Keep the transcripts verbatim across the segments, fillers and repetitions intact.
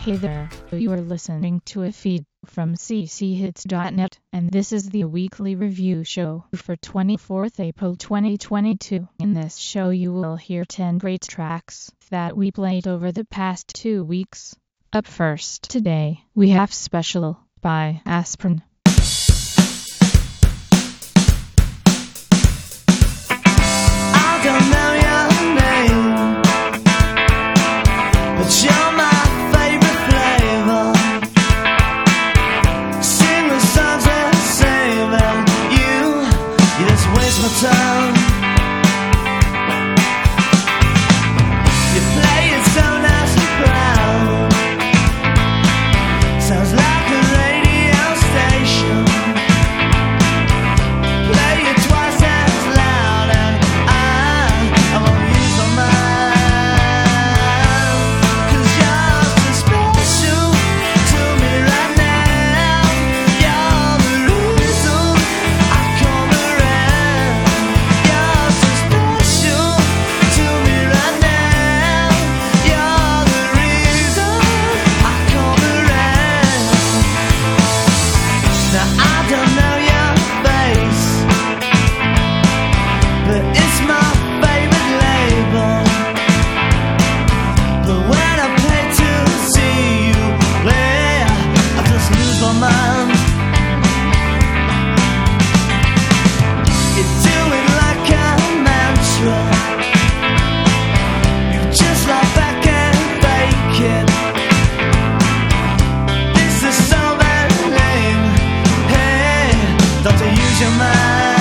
Hey there, you are listening to a feed from c c hits dot net, and this is the weekly review show for twenty-fourth April twenty twenty-two. In this show you will hear ten great tracks that we played over the past two weeks. Up first today, we have Special by Aspirin. I don't know your name, but you're my favorite flavor. Sing the songs the same, and you, you just waste my time. You play it so nice and proud. Sounds like a radio station. Play it twice as loud, and I, I won't use my mind. 'Cause you're so special to me right now. You're the reason I come around. You're so special to me right now. You're the reason I come around. Now I don't know your face, but it's my favorite label. But when I pay to see you play, I just lose my mind. You do it like a mantra. You just lie back and fake it. This is so very lame. Hey, don't you use your mind?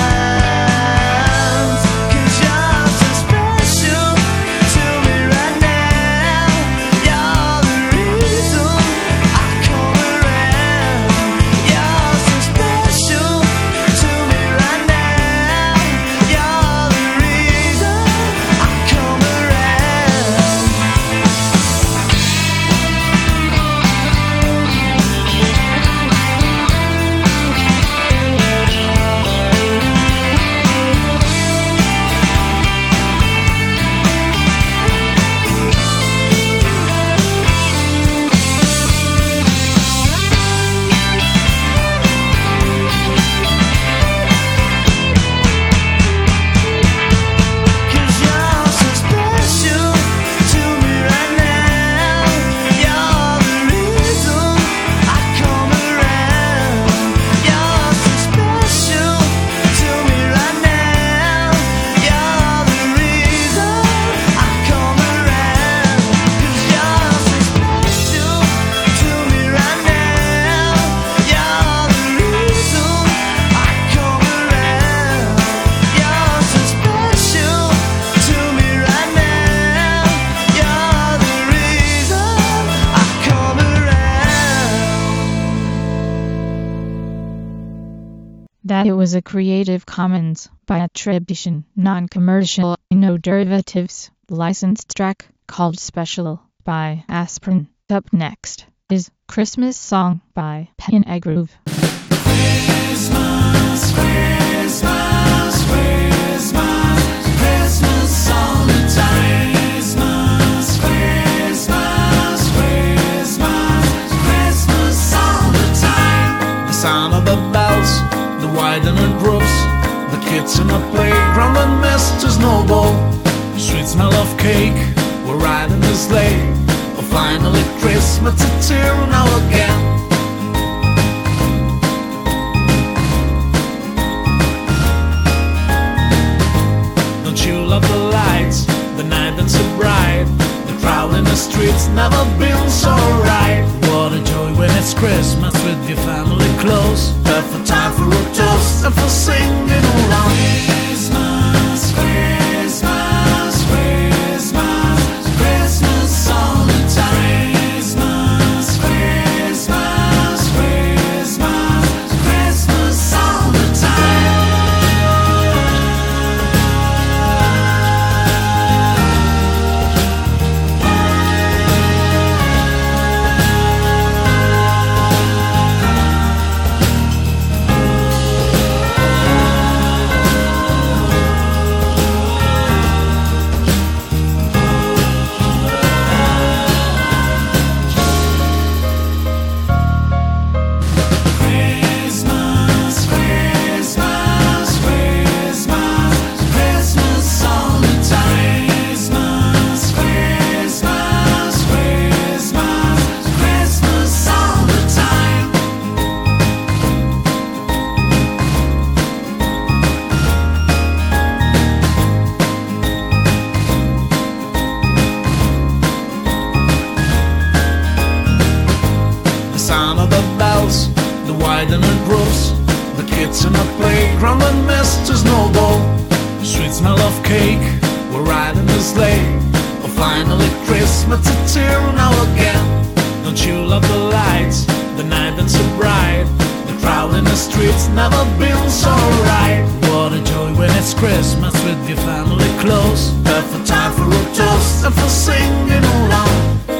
'Cause you're so special to me right now. You're the reason I come around. You're so special to me right now. You're the reason I come around. Cause you're so special to me right now. You're the reason I come around. You're so special to me right now. You're the reason I come around. Cause you're so special to me right now. You're the reason I come around. You're so special to me right now. You're the reason I come around. That it was a Creative Commons by attribution, non-commercial, no derivatives, licensed track called Special by Aspirin. Up next is Christmas Song by Pen A Groove. Christmas, Christmas, Christmas, Christmas all the time. Christmas, Christmas, Christmas, Christmas all the time. The sound of the bells, the widening groups, the kids in the playground and Mister Snowball. The sweet smell of cake, we're riding the sleigh. Oh, finally Christmas, it's here now again. Don't you love the lights, the night that's so bright? The crowd in the streets never been so right. What a joy when it's Christmas with your family close. Perfect time for a toast and for singing along. Christmas, Christmas, Christmas, Christmas all the time. Christmas, Christmas, Christmas, Christmas all the time. crumbling mist to snowball. Sweet smell of cake, we're riding the sleigh. Oh, finally Christmas, it's here now again. Don't you love the lights, the night that's so bright? The crowd in the streets never been so right. What a joy when it's Christmas with your family close. Perfect time for a toast and for singing along.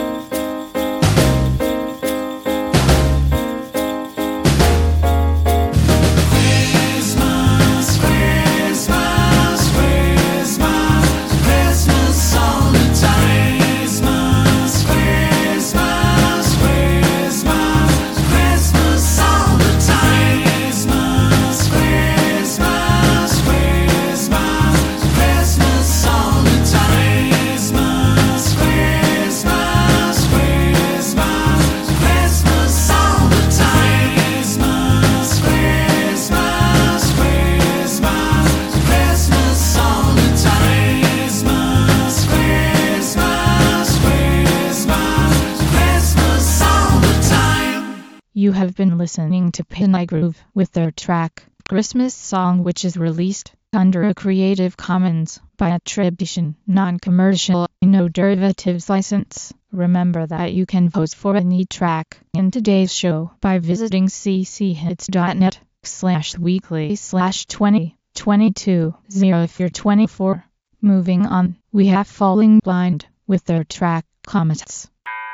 You have been listening to Pinay Groove with their track, Christmas Song, which is released under a Creative Commons by attribution, non-commercial, no derivatives license. Remember that you can vote for any track in today's show by visiting cchits.net slash weekly slash 20 22 0 if you're twenty-four. Moving on, we have Falling Blind with their track, Comets.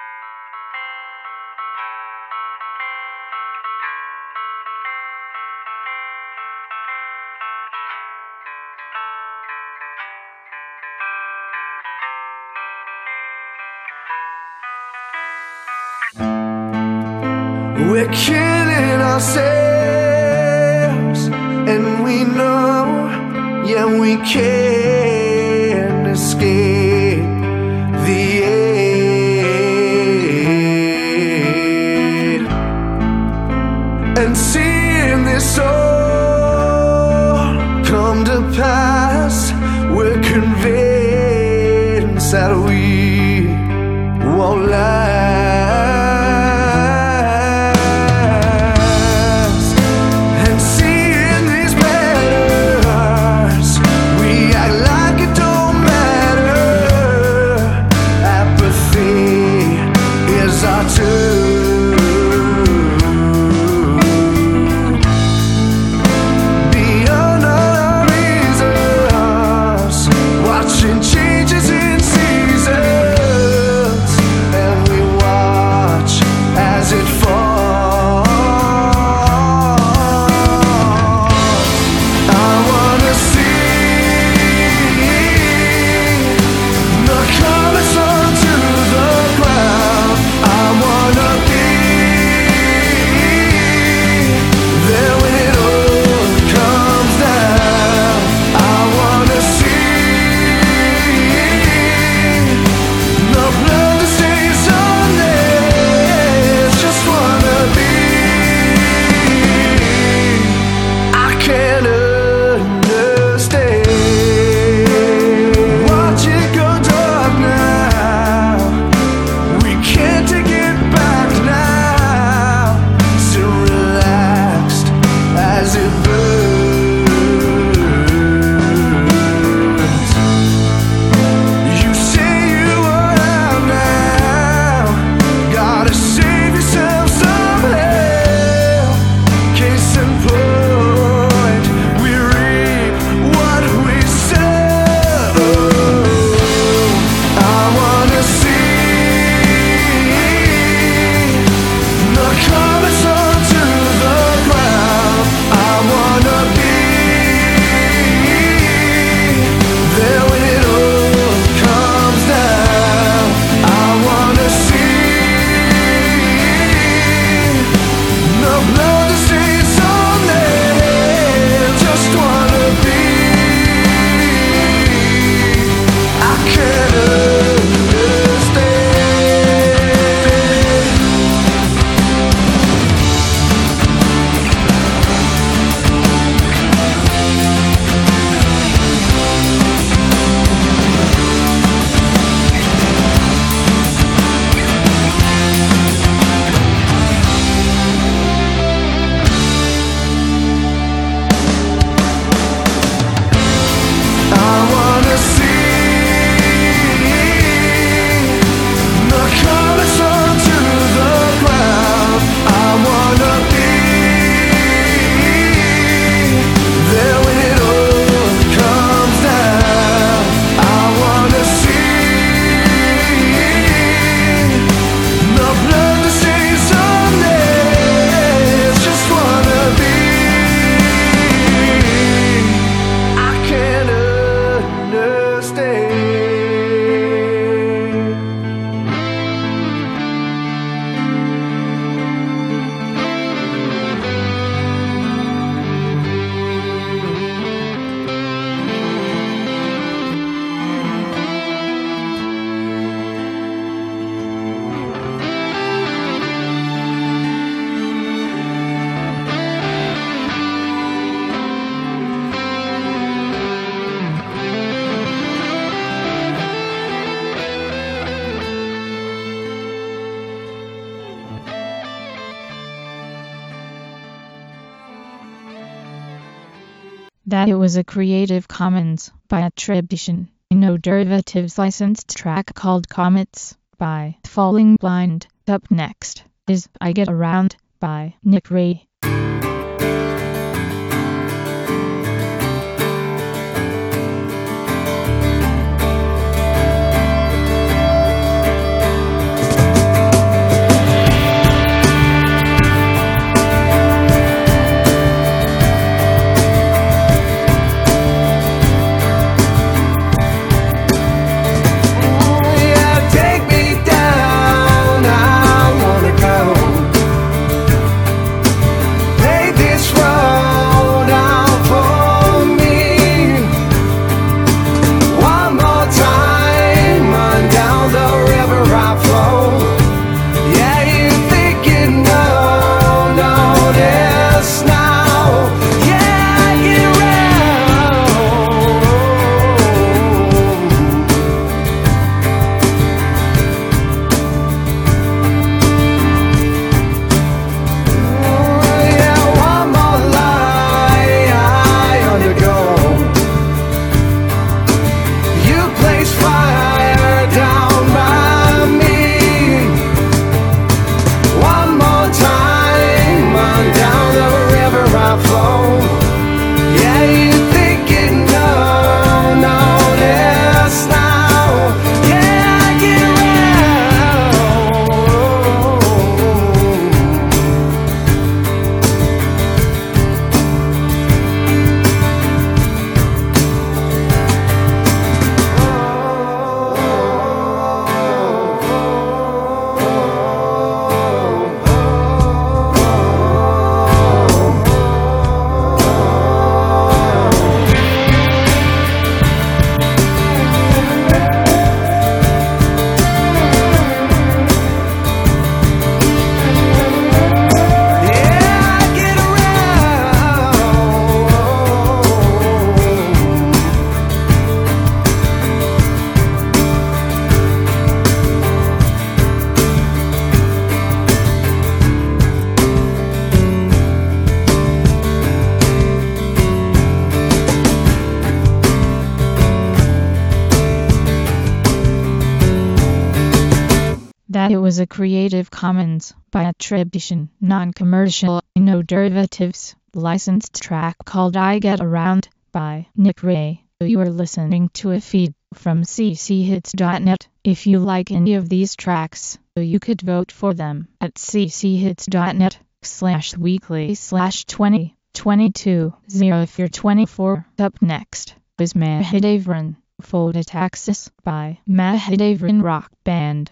We're killing ourselves, and we know, yeah, we can't escape the end. And seeing this all come to pass, we're convinced that we won't last. And seeing these letters, we act like that it was a Creative Commons by attribution, no derivatives licensed track called Comets by Falling Blind. Up next is I Get Around by Nick Ray. That it was a Creative Commons by attribution, non-commercial, no derivatives, licensed track called I Get Around by Nick Ray. You are listening to a feed from c c hits dot net. If you like any of these tracks, you could vote for them at c c hits dot net slash weekly slash twenty twenty-two zero if you're twenty-four. Up next is Mahadevran, Photataxis by Mahadevran Rock Band.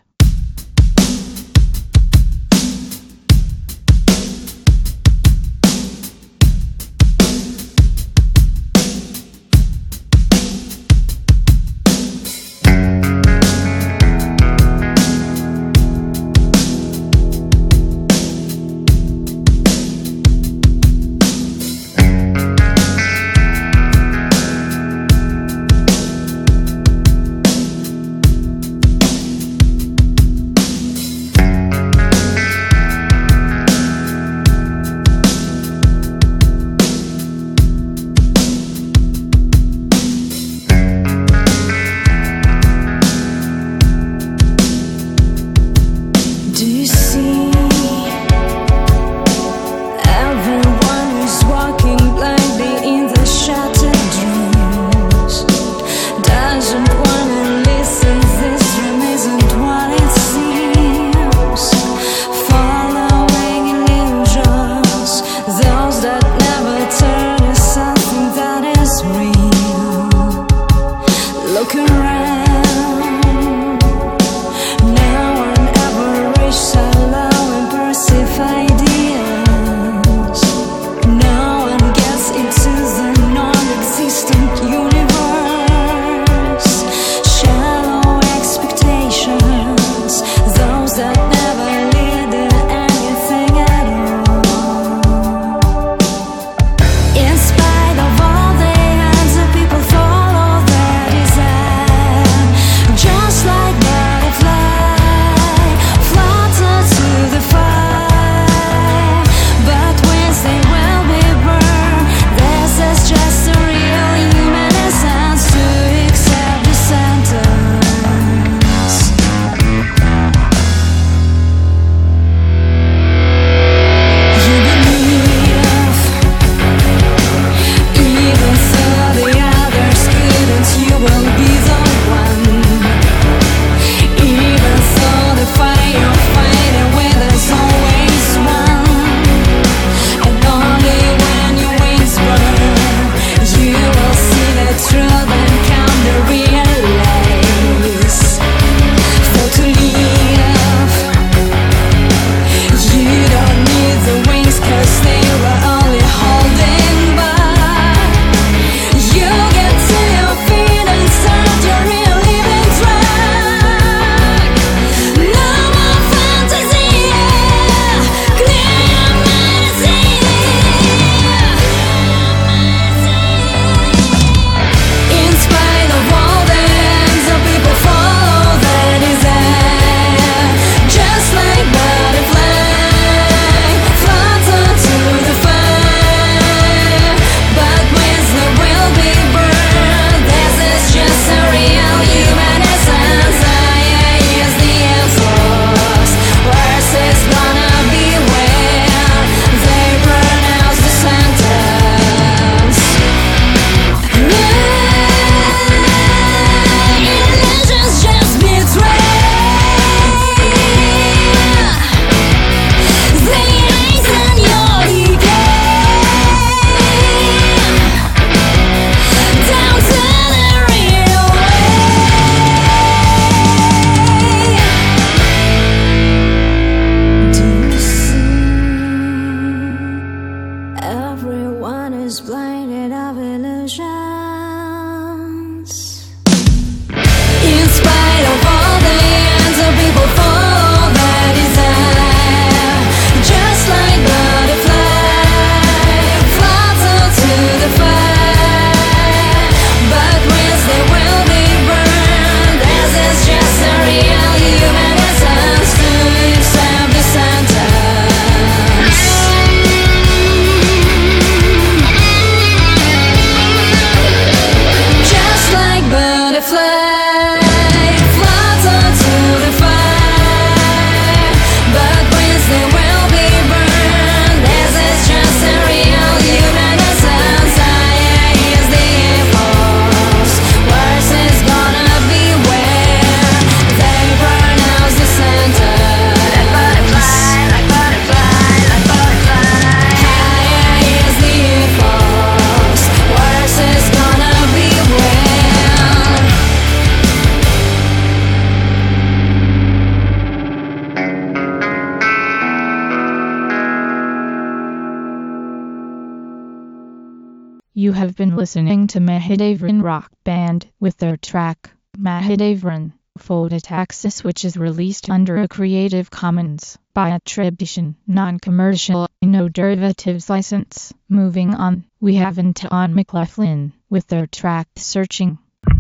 You have been listening to Mahadevran Rock Band with their track, Mahadevran, Phototaxis, which is released under a Creative Commons by attribution, non-commercial, no derivatives license. Moving on, we have Anton McLaughlin with their track Searching.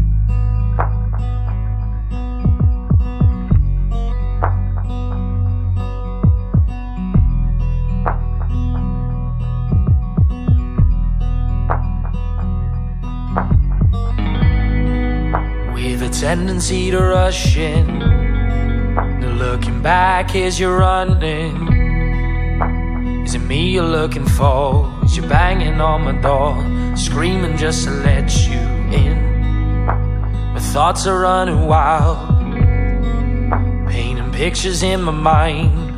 With a tendency to rush in, no looking back as you're running. Is it me you're looking for? Is you banging on my door, screaming just to let you in? My thoughts are running wild, painting pictures in my mind,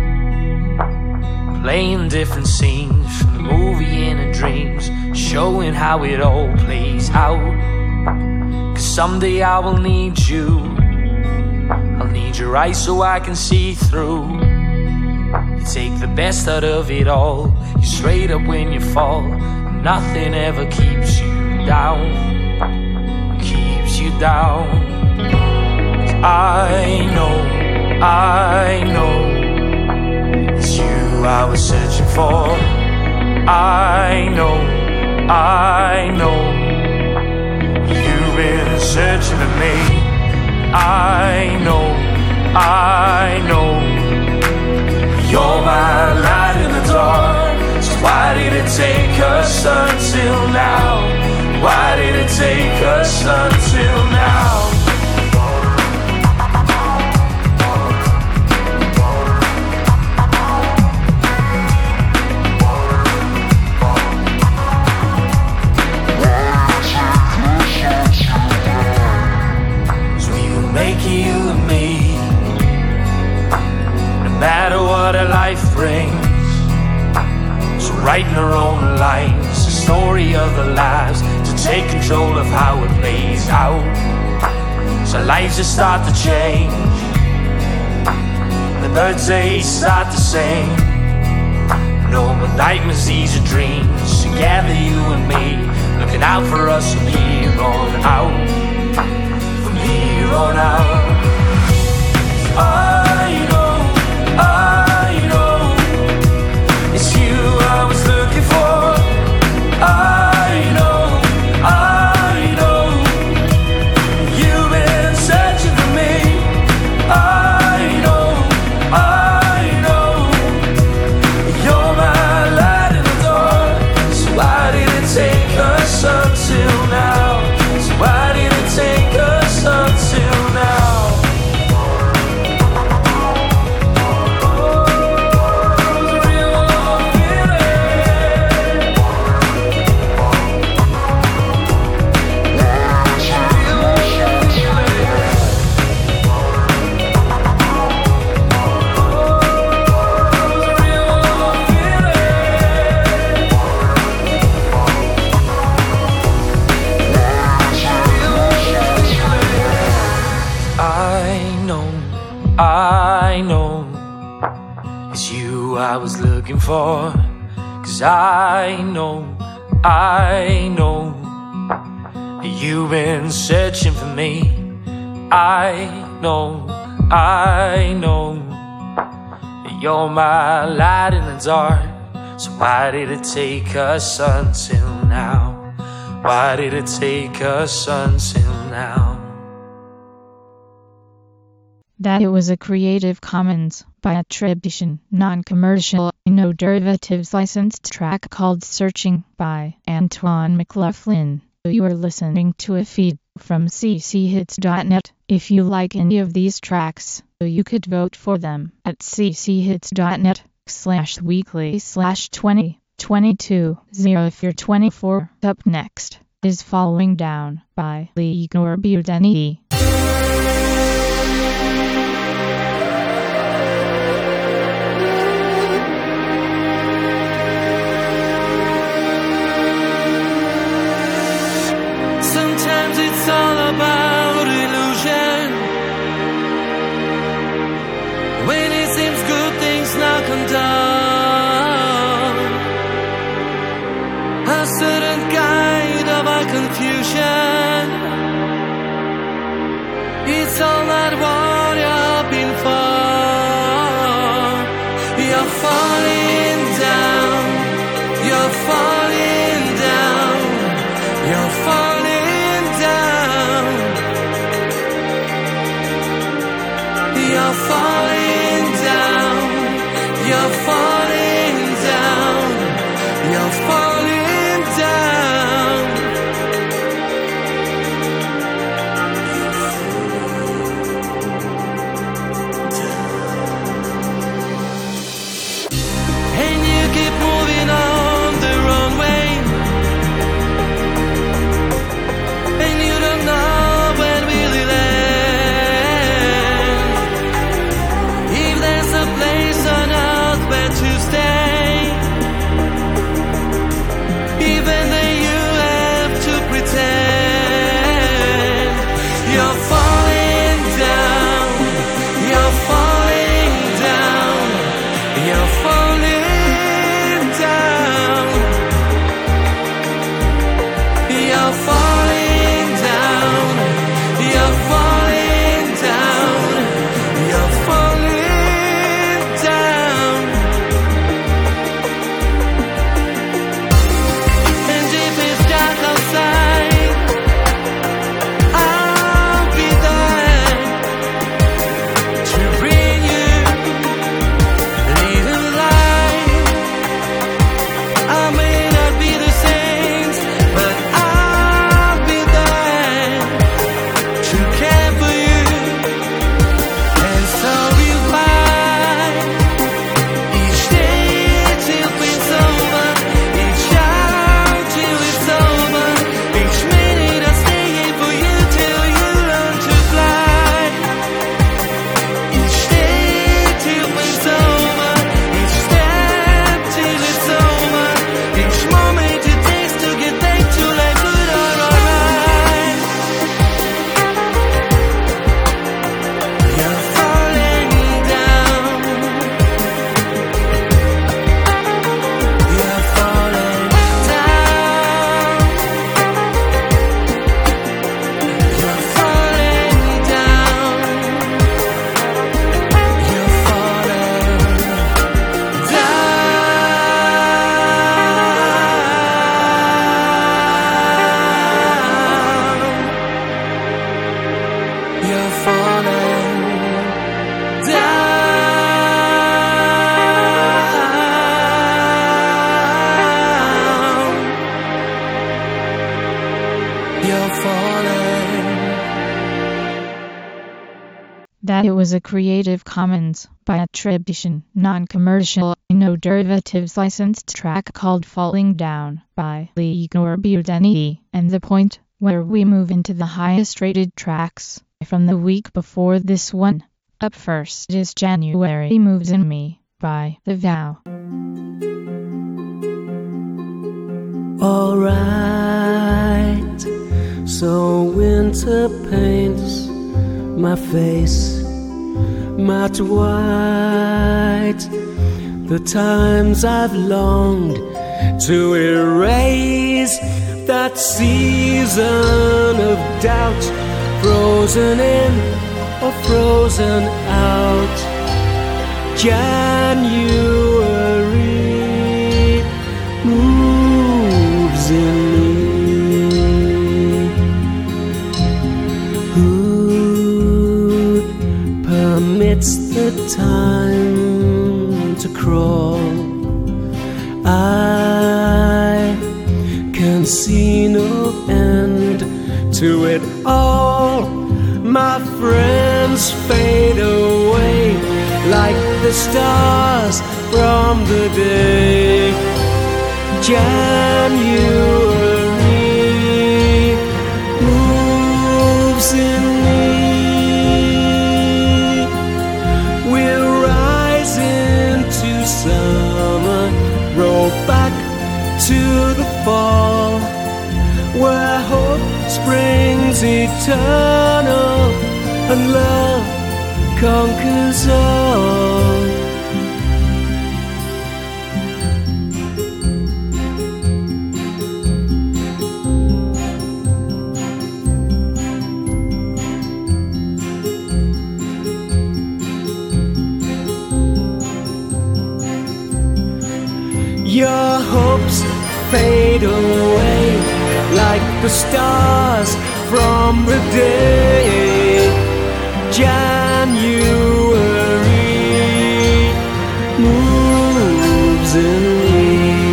playing different scenes from the movie in her dreams, showing how it all plays out. Cause someday I will need you, I'll need your eyes so I can see through. You take the best out of it all, you're straight up when you fall. Nothing ever keeps you down, keeps you down. Cause I know, I know, it's you I was searching for. I know, I know, you've been searching for me. I know, I know, you're my light in the dark. So why did it take us until now? Why did it take us until now? You and me, no matter what our life brings. So writing our own lines, the story of the lives, to take control of how it plays out. So lives just start to change, the birds they start to sing. No more nightmares, these are dreams. Together you and me, looking out for us from here on out. Here on out. I know, I know, it's you I was looking for. I know, I know, you've been searching for me. I know, I know, you're my light in the dark. So why did it take us until now? So why did it take us until now? I know, it's you I was looking for. Cause I know, I know, you've been searching for me. I know, I know, you're my light in the dark. So why did it take us until now? Why did it take us until now? That it was a Creative Commons by attribution, non-commercial, no derivatives licensed track called Searching by Anton McLaughlin. You are listening to a feed from c c hits dot net. If you like any of these tracks, you could vote for them at c c hits dot net slash weekly slash twenty twenty-two zero if you're twenty-four. Up next is Falling Down by Igor Budeni. Sometimes it's all about illusion. When it seems good, things knock on down. A certain guy falling down, you're falling down, you're falling down, you're falling down, you're falling down, you're falling down. And you keep moving on the wrong way, and you don't know when will it end. If there's a place on earth where to stay, even then you have to pretend. You're falling down, you're falling down, you're falling down, you're falling down, you're falling down, you're falling down. And if it's dark outside, I'll be there to bring you a little light. I may not be the saint, but I'll be there to care for you, and so will I. Each day till it's over, each hour till it's over, each minute I stay here for you till you learn to fly. Each day till it's over, each step till it's over, each moment it takes to get back to life good or alright. You're falling down, you're falling down, you're falling down, you're falling down, you're falling down, you're falling. That it was a Creative Commons by attribution, non-commercial, no derivatives licensed track called Falling Down by Igor Budeni, and the point where we move into the highest rated tracks from the week before this one. Up first is January Moves in Me by The Vow. Alright, so winter paints my face matte white. The times I've longed to erase that season of doubt, frozen in or frozen out. January moves in me. Who permits the time to crawl? I can see no end to it all. My friends fade away like the stars from the day. January moves in me. We'll rise into summer, roll back to the fall, where hope springs eternal and love conquers all. fade away like the stars from the day January moves in me.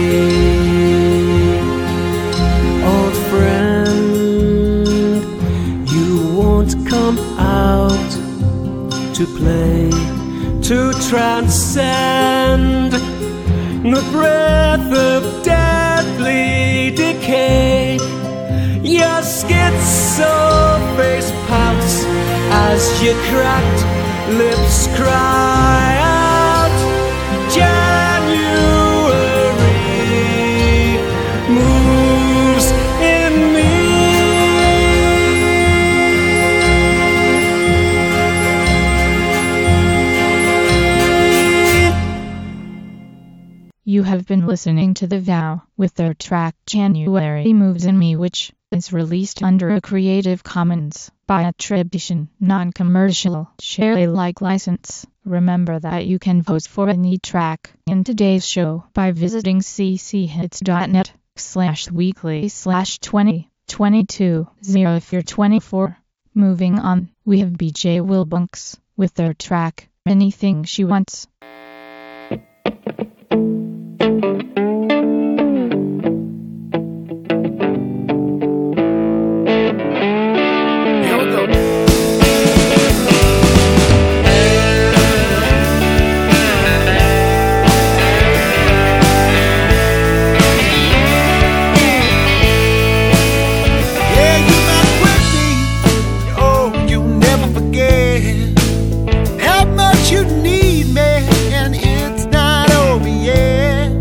Old friend, you won't come out to play, to transcend the breath of deadly decay. Your schizo face pouts as your cracked lips cry out. January moves in me. You have been listening to The Vow with their track January Moves in Me, which is released under a Creative Commons by attribution, non-commercial, share Alike license. Remember that you can vote for any track in today's show by visiting cchits.net slash weekly slash 20 22 0 if you're twenty-four. Moving on, we have B J Wilbunks with their track Anything She Wants. You need me, and it's not over yet.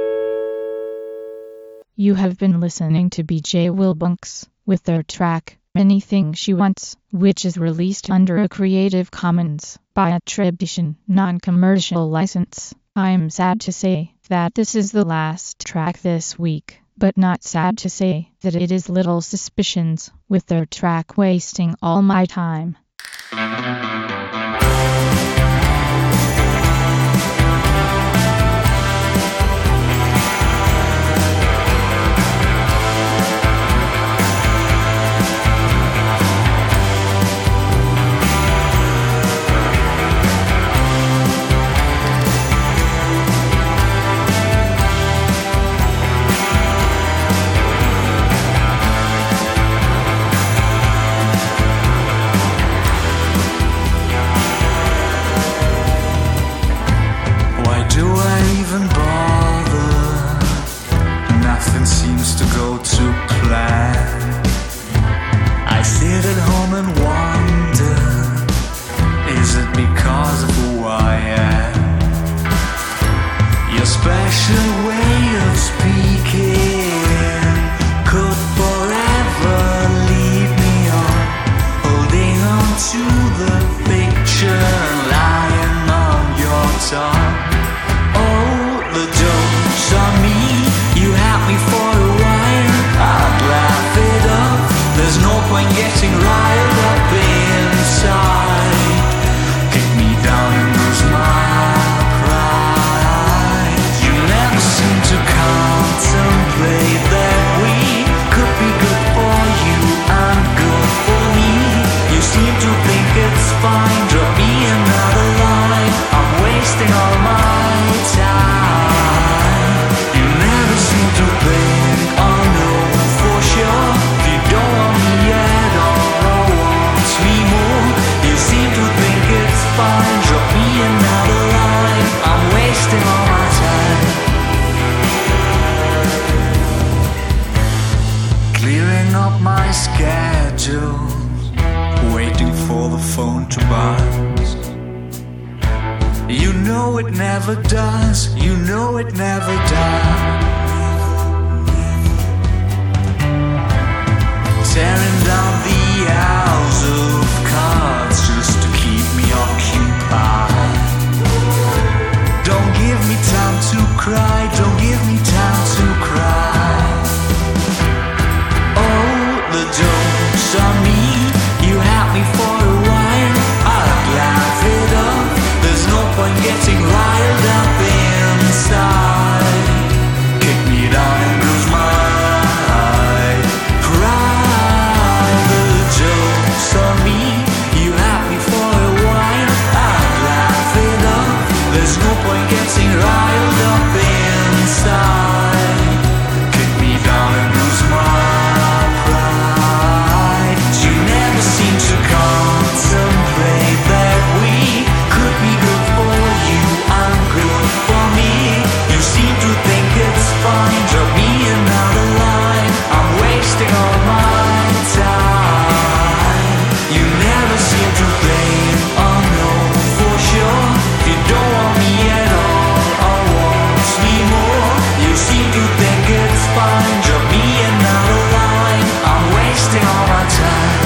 You have been listening to B J Wilbunks with their track Anything She Wants, which is released under a Creative Commons by attribution, non-commercial license. I'm sad to say that this is the last track this week, but not sad to say that it is Little Suspicions with their track Wasting All My Time. You know it never does, you know it never does. Tearing down the house of cards just to keep me occupied. Don't give me time to cry, don't give me time to cry. Oh, the jokes on me, you had me for a while, I'd laugh it up. There's no point getting riled up inside. Kick me down and bruise my pride. The jokes on me, you had me for a while, I'd laugh it up. There's no point getting riled up inside. Kick me down and bruise my pride. You never seem to contemplate that we could be good for you and good for me. You seem to think it's fine, drop me another line, I'm wasting all my time. You never seem to think, oh no, for sure, you don't want me at all or want me more. You seem to think it's fine, drop me another line, I'm wasting all my time.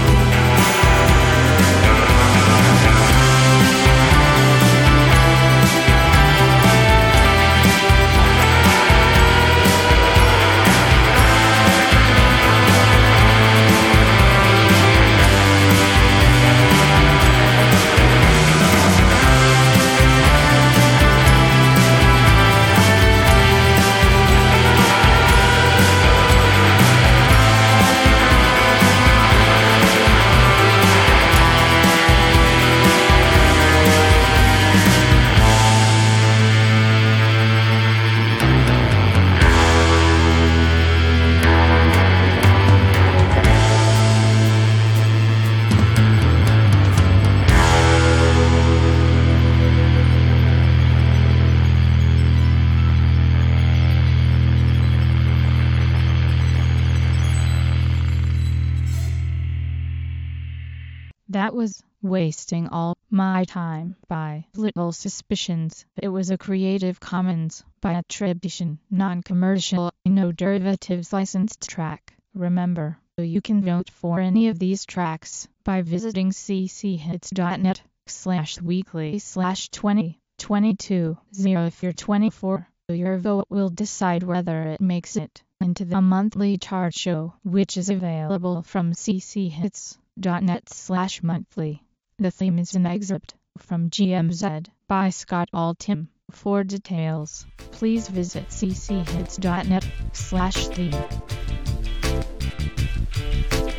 That was Wasting All My Time by Little Suspicions. It was a Creative Commons by attribution, non-commercial, no derivatives licensed track. Remember, You can vote for any of these tracks by visiting cchits.net slash weekly slash 20 22 0. If you're twenty-four, your vote will decide whether it makes it into the monthly chart show, which is available from cchits.net slash monthly. The theme is an excerpt from G M Z by Scott Altham. For details, please visit cchits.net slash theme.